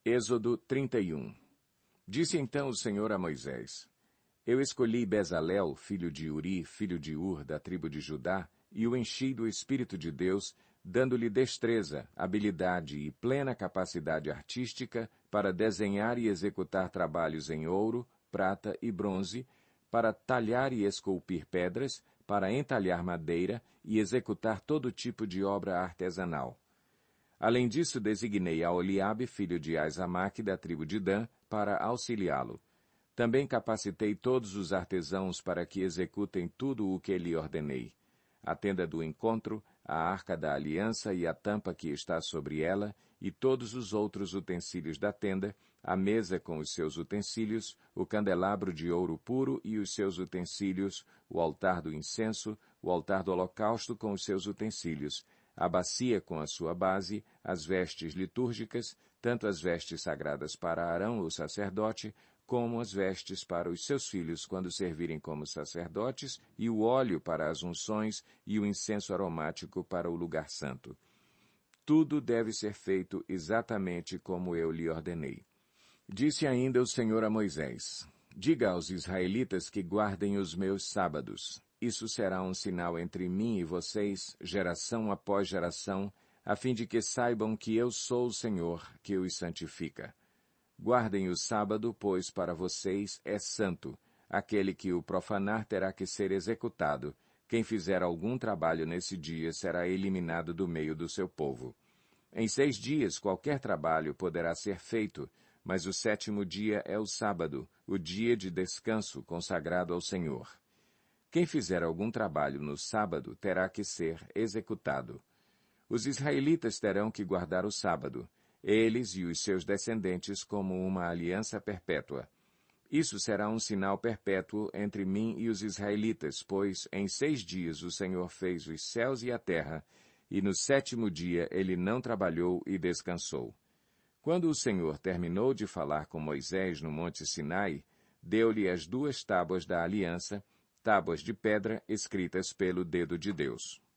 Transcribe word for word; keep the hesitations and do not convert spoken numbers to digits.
Êxodo trinta e um. Disse então o Senhor a Moisés: Eu escolhi Bezalel, filho de Uri, filho de Ur, da tribo de Judá, e o enchi do Espírito de Deus, dando-lhe destreza, habilidade e plena capacidade artística para desenhar e executar trabalhos em ouro, prata e bronze, para talhar e esculpir pedras, para entalhar madeira e executar todo tipo de obra artesanal. Além disso, designei a Oliabe, filho de Aizamaque, da tribo de Dan, para auxiliá-lo. Também capacitei todos os artesãos para que executem tudo o que lhe ordenei: a tenda do encontro, a arca da aliança e a tampa que está sobre ela, e todos os outros utensílios da tenda, a mesa com os seus utensílios, o candelabro de ouro puro e os seus utensílios, o altar do incenso, o altar do holocausto com os seus utensílios, a bacia com a sua base, as vestes litúrgicas, tanto as vestes sagradas para Arão, o sacerdote, como as vestes para os seus filhos quando servirem como sacerdotes, e o óleo para as unções e o incenso aromático para o lugar santo. Tudo deve ser feito exatamente como eu lhe ordenei. Disse ainda o Senhor a Moisés: Diga aos israelitas que guardem os meus sábados. Isso será um sinal entre mim e vocês, geração após geração, a fim de que saibam que eu sou o Senhor, que os santifica. Guardem o sábado, pois para vocês é santo. Aquele que o profanar terá que ser executado. Quem fizer algum trabalho nesse dia será eliminado do meio do seu povo. Em seis dias qualquer trabalho poderá ser feito, mas o sétimo dia é o sábado, o dia de descanso consagrado ao Senhor. Quem fizer algum trabalho no sábado terá que ser executado. Os israelitas terão que guardar o sábado, eles e os seus descendentes como uma aliança perpétua. Isso será um sinal perpétuo entre mim e os israelitas, pois em seis dias o Senhor fez os céus e a terra, e no sétimo dia ele não trabalhou e descansou. Quando o Senhor terminou de falar com Moisés no monte Sinai, deu-lhe as duas tábuas da aliança, tábuas de pedra escritas pelo dedo de Deus.